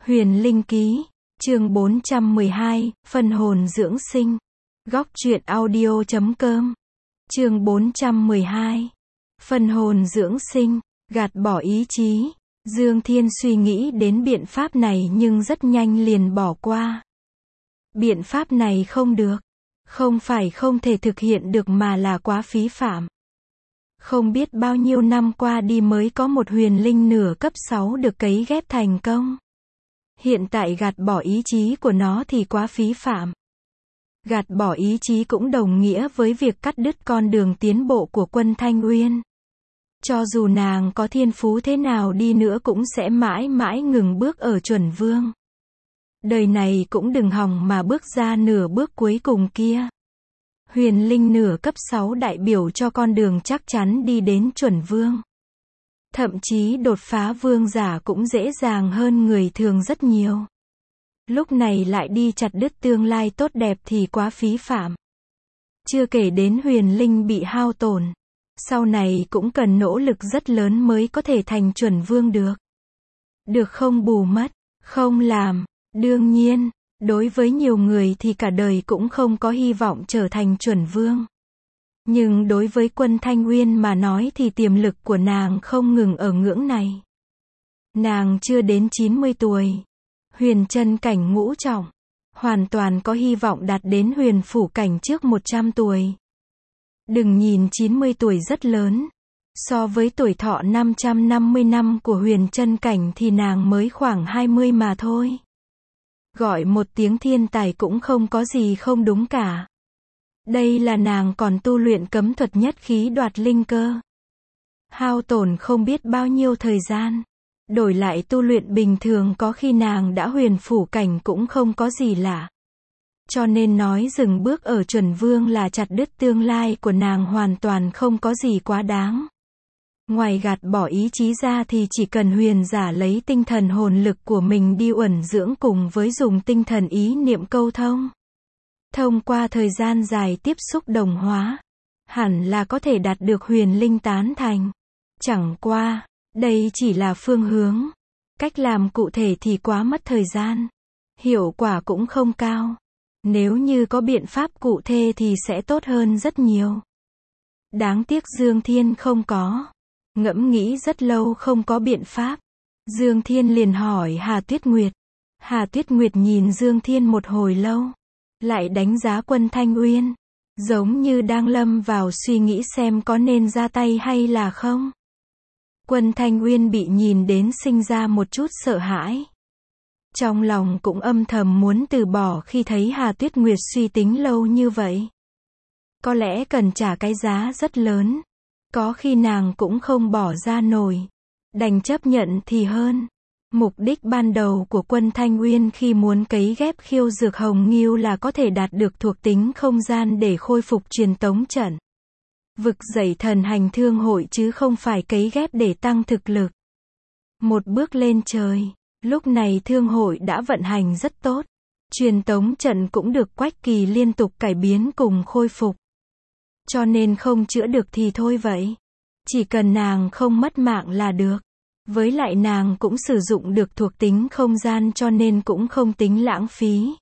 Huyền Linh Ký, chương 412, Phân hồn dưỡng sinh. Góc truyện audio.com. Chương 412. Phân hồn dưỡng sinh, gạt bỏ ý chí. Dương Thiên suy nghĩ đến biện pháp này nhưng rất nhanh liền bỏ qua. Biện pháp này không được. Không phải không thể thực hiện được mà là quá phí phạm. Không biết bao nhiêu năm qua đi mới có một huyền linh nửa cấp 6 được cấy ghép thành công. Hiện tại gạt bỏ ý chí của nó thì quá phí phạm. Gạt bỏ ý chí cũng đồng nghĩa với việc cắt đứt con đường tiến bộ của Quân Thanh Uyên. Cho dù nàng có thiên phú thế nào đi nữa cũng sẽ mãi mãi ngừng bước ở chuẩn vương. Đời này cũng đừng hòng mà bước ra nửa bước cuối cùng kia. Huyền linh nửa cấp 6 đại biểu cho con đường chắc chắn đi đến chuẩn vương. Thậm chí đột phá vương giả cũng dễ dàng hơn người thường rất nhiều. Lúc này lại đi chặt đứt tương lai tốt đẹp thì quá phí phạm. Chưa kể đến huyền linh bị hao tổn. Sau này cũng cần nỗ lực rất lớn mới có thể thành chuẩn vương được. Được không bù mất, không làm. Đương nhiên, đối với nhiều người thì cả đời cũng không có hy vọng trở thành chuẩn vương. Nhưng đối với Quân Thanh Uyên mà nói thì tiềm lực của nàng không ngừng ở ngưỡng này. Nàng chưa đến 90 tuổi. Huyền chân cảnh ngũ trọng. Hoàn toàn có hy vọng đạt đến huyền phủ cảnh trước 100 tuổi. Đừng nhìn 90 tuổi rất lớn. So với tuổi thọ 550 năm của huyền chân cảnh thì nàng mới khoảng 20 mà thôi. Gọi một tiếng thiên tài cũng không có gì không đúng cả. Đây là nàng còn tu luyện cấm thuật nhất khí đoạt linh cơ. Hao tổn không biết bao nhiêu thời gian. Đổi lại tu luyện bình thường có khi nàng đã huyền phủ cảnh cũng không có gì lạ. Cho nên nói dừng bước ở chuẩn vương là chặt đứt tương lai của nàng hoàn toàn không có gì quá đáng. Ngoài gạt bỏ ý chí ra thì chỉ cần huyền giả lấy tinh thần hồn lực của mình đi uẩn dưỡng cùng với dùng tinh thần ý niệm câu thông. Thông qua thời gian dài tiếp xúc đồng hóa, hẳn là có thể đạt được huyền linh tán thành. Chẳng qua, đây chỉ là phương hướng. Cách làm cụ thể thì quá mất thời gian. Hiệu quả cũng không cao. Nếu như có biện pháp cụ thể thì sẽ tốt hơn rất nhiều. Đáng tiếc Dương Thiên không có. Ngẫm nghĩ rất lâu không có biện pháp. Dương Thiên liền hỏi Hà Tuyết Nguyệt. Hà Tuyết Nguyệt nhìn Dương Thiên một hồi lâu. Lại đánh giá Quân Thanh Uyên. Giống như đang lâm vào suy nghĩ xem có nên ra tay hay là không. Quân Thanh Uyên bị nhìn đến sinh ra một chút sợ hãi. Trong lòng cũng âm thầm muốn từ bỏ khi thấy Hà Tuyết Nguyệt suy tính lâu như vậy. Có lẽ cần trả cái giá rất lớn. Có khi nàng cũng không bỏ ra nổi. Đành chấp nhận thì hơn. Mục đích ban đầu của Quân Thanh Uyên khi muốn cấy ghép khiêu dược hồng nghiêu là có thể đạt được thuộc tính không gian để khôi phục truyền tống trận. Vực dậy thần hành thương hội chứ không phải cấy ghép để tăng thực lực. Một bước lên trời. Lúc này thương hội đã vận hành rất tốt. Truyền tống trận cũng được Quách Kỳ liên tục cải biến cùng khôi phục. Cho nên không chữa được thì thôi vậy. Chỉ cần nàng không mất mạng là được. Với lại nàng cũng sử dụng được thuộc tính không gian cho nên cũng không tính lãng phí.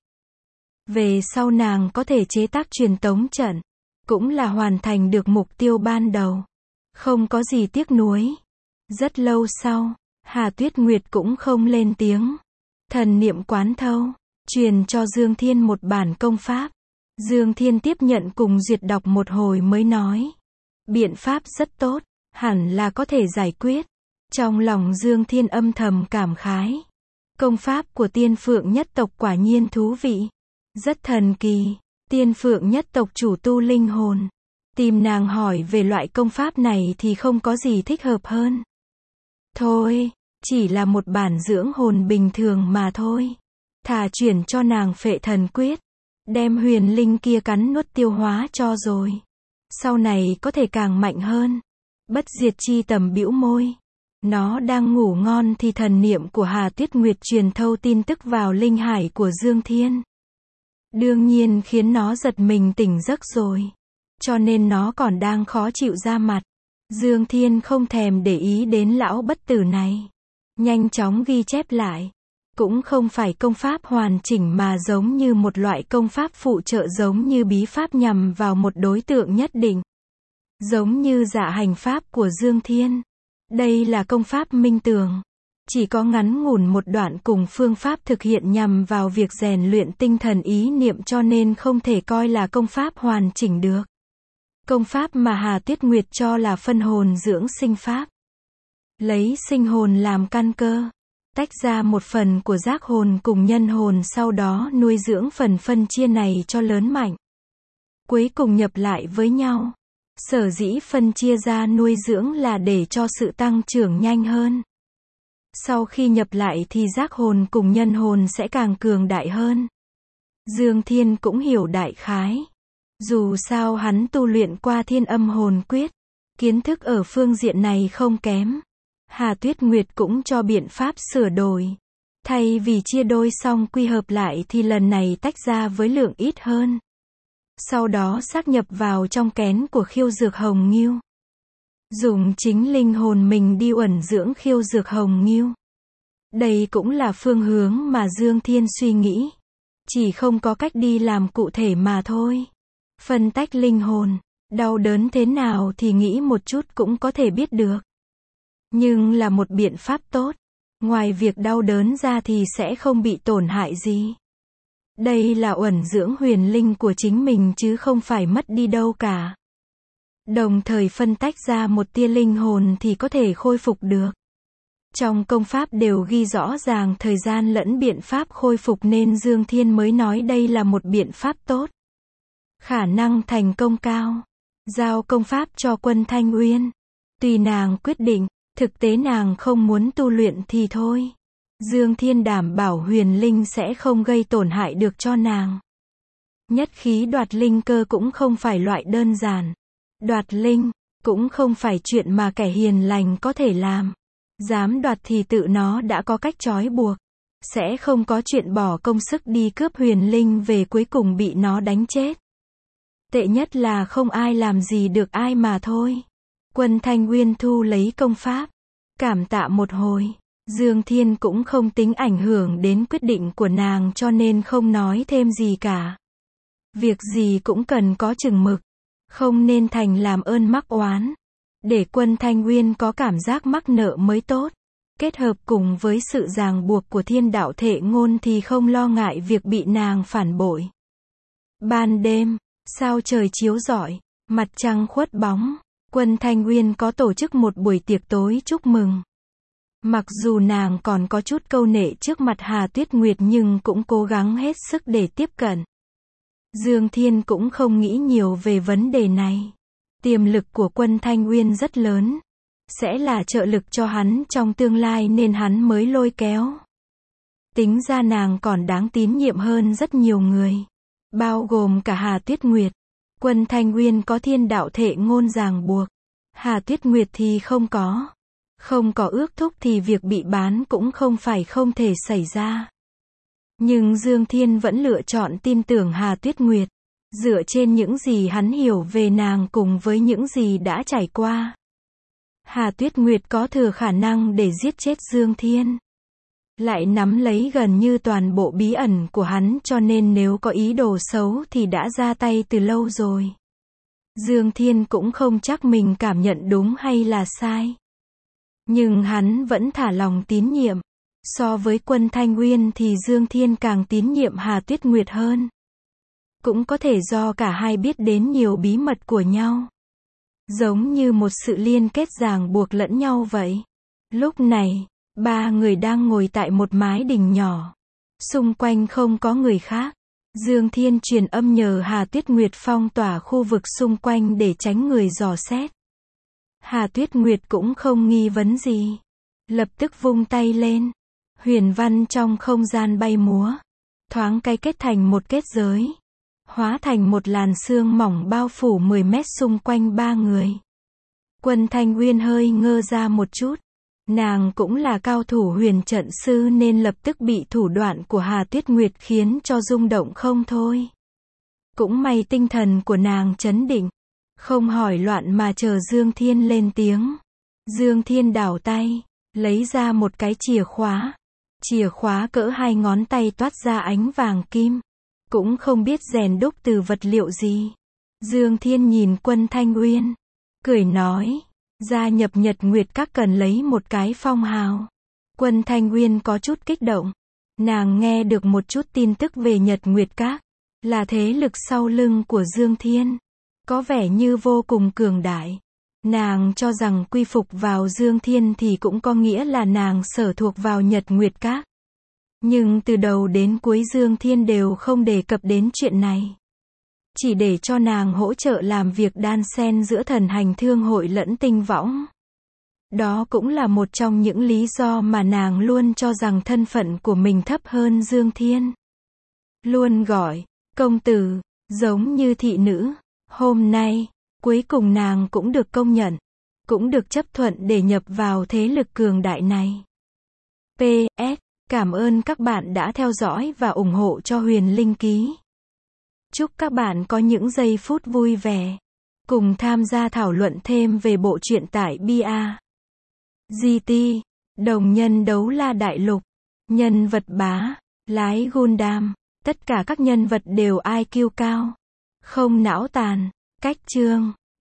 Về sau nàng có thể chế tác truyền tống trận. Cũng là hoàn thành được mục tiêu ban đầu. Không có gì tiếc nuối. Rất lâu sau, Hà Tuyết Nguyệt cũng không lên tiếng. Thần niệm quán thâu, truyền cho Dương Thiên một bản công pháp. Dương Thiên tiếp nhận cùng duyệt đọc một hồi mới nói. Biện pháp rất tốt, hẳn là có thể giải quyết. Trong lòng Dương Thiên âm thầm cảm khái. Công pháp của Tiên Phượng nhất tộc quả nhiên thú vị. Rất thần kỳ. Tiên Phượng nhất tộc chủ tu linh hồn. Tìm nàng hỏi về loại công pháp này thì không có gì thích hợp hơn. Thôi, chỉ là một bản dưỡng hồn bình thường mà thôi. Thà chuyển cho nàng Phệ Thần Quyết. Đem huyền linh kia cắn nuốt tiêu hóa cho rồi. Sau này có thể càng mạnh hơn. Bất diệt chi tầm bĩu môi. Nó đang ngủ ngon thì thần niệm của Hà Tuyết Nguyệt truyền thâu tin tức vào linh hải của Dương Thiên. Đương nhiên khiến nó giật mình tỉnh giấc rồi. Cho nên nó còn đang khó chịu ra mặt. Dương Thiên không thèm để ý đến lão bất tử này. Nhanh chóng ghi chép lại. Cũng không phải công pháp hoàn chỉnh mà giống như một loại công pháp phụ trợ giống như bí pháp nhằm vào một đối tượng nhất định. Giống như dạ hành pháp của Dương Thiên. Đây là công pháp minh tường. Chỉ có ngắn ngủn một đoạn cùng phương pháp thực hiện nhằm vào việc rèn luyện tinh thần ý niệm cho nên không thể coi là công pháp hoàn chỉnh được. Công pháp mà Hà Tuyết Nguyệt cho là phân hồn dưỡng sinh pháp. Lấy sinh hồn làm căn cơ. Tách ra một phần của giác hồn cùng nhân hồn sau đó nuôi dưỡng phần phân chia này cho lớn mạnh. Cuối cùng nhập lại với nhau. Sở dĩ phân chia ra nuôi dưỡng là để cho sự tăng trưởng nhanh hơn. Sau khi nhập lại thì giác hồn cùng nhân hồn sẽ càng cường đại hơn. Dương Thiên cũng hiểu đại khái. Dù sao hắn tu luyện qua Thiên Âm Hồn Quyết. Kiến thức ở phương diện này không kém. Hà Tuyết Nguyệt cũng cho biện pháp sửa đổi. Thay vì chia đôi xong quy hợp lại thì lần này tách ra với lượng ít hơn. Sau đó xác nhập vào trong kén của Khiêu Dược Hồng Ngưu. Dùng chính linh hồn mình đi uẩn dưỡng Khiêu Dược Hồng Ngưu. Đây cũng là phương hướng mà Dương Thiên suy nghĩ. Chỉ không có cách đi làm cụ thể mà thôi. Phân tách linh hồn, đau đớn thế nào thì nghĩ một chút cũng có thể biết được. Nhưng là một biện pháp tốt. Ngoài việc đau đớn ra thì sẽ không bị tổn hại gì. Đây là uẩn dưỡng huyền linh của chính mình chứ không phải mất đi đâu cả. Đồng thời phân tách ra một tia linh hồn thì có thể khôi phục được. Trong công pháp đều ghi rõ ràng thời gian lẫn biện pháp khôi phục nên Dương Thiên mới nói đây là một biện pháp tốt. Khả năng thành công cao. Giao công pháp cho Quân Thanh Uyên. Tùy nàng quyết định, thực tế nàng không muốn tu luyện thì thôi. Dương Thiên đảm bảo huyền linh sẽ không gây tổn hại được cho nàng. Nhất khí đoạt linh cơ cũng không phải loại đơn giản. Đoạt linh, cũng không phải chuyện mà kẻ hiền lành có thể làm. Dám đoạt thì tự nó đã có cách trói buộc. Sẽ không có chuyện bỏ công sức đi cướp huyền linh về cuối cùng bị nó đánh chết. Tệ nhất là không ai làm gì được ai mà thôi. Quân Thanh Uyên thu lấy công pháp. Cảm tạ một hồi. Dương Thiên cũng không tính ảnh hưởng đến quyết định của nàng cho nên không nói thêm gì cả. Việc gì cũng cần có chừng mực. Không nên thành làm ơn mắc oán. Để Quân Thanh Uyên có cảm giác mắc nợ mới tốt. Kết hợp cùng với sự ràng buộc của thiên đạo thệ ngôn thì không lo ngại việc bị nàng phản bội. Ban đêm, sao trời chiếu rọi, mặt trăng khuất bóng. Quân Thanh Uyên có tổ chức một buổi tiệc tối chúc mừng. Mặc dù nàng còn có chút câu nệ trước mặt Hà Tuyết Nguyệt nhưng cũng cố gắng hết sức để tiếp cận. Dương Thiên cũng không nghĩ nhiều về vấn đề này. Tiềm lực của Quân Thanh Uyên rất lớn. Sẽ là trợ lực cho hắn trong tương lai nên hắn mới lôi kéo. Tính ra nàng còn đáng tín nhiệm hơn rất nhiều người. Bao gồm cả Hà Tuyết Nguyệt. Quân Thanh Uyên có thiên đạo thệ ngôn ràng buộc. Hà Tuyết Nguyệt thì không có. Không có ước thúc thì việc bị bán cũng không phải không thể xảy ra. Nhưng Dương Thiên vẫn lựa chọn tin tưởng Hà Tuyết Nguyệt. Dựa trên những gì hắn hiểu về nàng cùng với những gì đã trải qua. Hà Tuyết Nguyệt có thừa khả năng để giết chết Dương Thiên. Lại nắm lấy gần như toàn bộ bí ẩn của hắn cho nên nếu có ý đồ xấu thì đã ra tay từ lâu rồi. Dương Thiên cũng không chắc mình cảm nhận đúng hay là sai. Nhưng hắn vẫn thả lòng tín nhiệm. So với Quân Thanh Uyên thì Dương Thiên càng tín nhiệm Hà Tuyết Nguyệt hơn. Cũng có thể do cả hai biết đến nhiều bí mật của nhau. Giống như một sự liên kết ràng buộc lẫn nhau vậy. Lúc này, ba người đang ngồi tại một mái đình nhỏ. Xung quanh không có người khác. Dương Thiên truyền âm nhờ Hà Tuyết Nguyệt phong tỏa khu vực xung quanh để tránh người dò xét. Hà Tuyết Nguyệt cũng không nghi vấn gì. Lập tức vung tay lên. Huyền văn trong không gian bay múa. Thoáng cái kết thành một kết giới. Hóa thành một làn sương mỏng bao phủ 10 mét xung quanh ba người. Quân Thanh Uyên hơi ngơ ra một chút. Nàng cũng là cao thủ huyền trận sư nên lập tức bị thủ đoạn của Hà Tuyết Nguyệt khiến cho rung động không thôi. Cũng may tinh thần của nàng trấn định. Không hỏi loạn mà chờ Dương Thiên lên tiếng. Dương Thiên đảo tay. Lấy ra một cái chìa khóa. Chìa khóa cỡ 2 ngón tay toát ra ánh vàng kim. Cũng không biết rèn đúc từ vật liệu gì. Dương Thiên nhìn Quân Thanh Uyên, cười nói, gia nhập Nhật Nguyệt Các cần lấy một cái phong hào. Quân Thanh Uyên có chút kích động. Nàng nghe được một chút tin tức về Nhật Nguyệt Các, là thế lực sau lưng của Dương Thiên, có vẻ như vô cùng cường đại. Nàng cho rằng quy phục vào Dương Thiên thì cũng có nghĩa là nàng sở thuộc vào Nhật Nguyệt Các. Nhưng từ đầu đến cuối Dương Thiên đều không đề cập đến chuyện này. Chỉ để cho nàng hỗ trợ làm việc đan xen giữa thần hành thương hội lẫn tinh võng. Đó cũng là một trong những lý do mà nàng luôn cho rằng thân phận của mình thấp hơn Dương Thiên. Luôn gọi, công tử, giống như thị nữ. Hôm nay, cuối cùng nàng cũng được công nhận, cũng được chấp thuận để nhập vào thế lực cường đại này. PS, cảm ơn các bạn đã theo dõi và ủng hộ cho Huyền Linh Ký. Chúc các bạn có những giây phút vui vẻ, cùng tham gia thảo luận thêm về bộ truyện tại BR.GT, đồng nhân đấu la đại lục, nhân vật bá, lái Gundam, tất cả các nhân vật đều IQ cao, không não tàn, cách chương.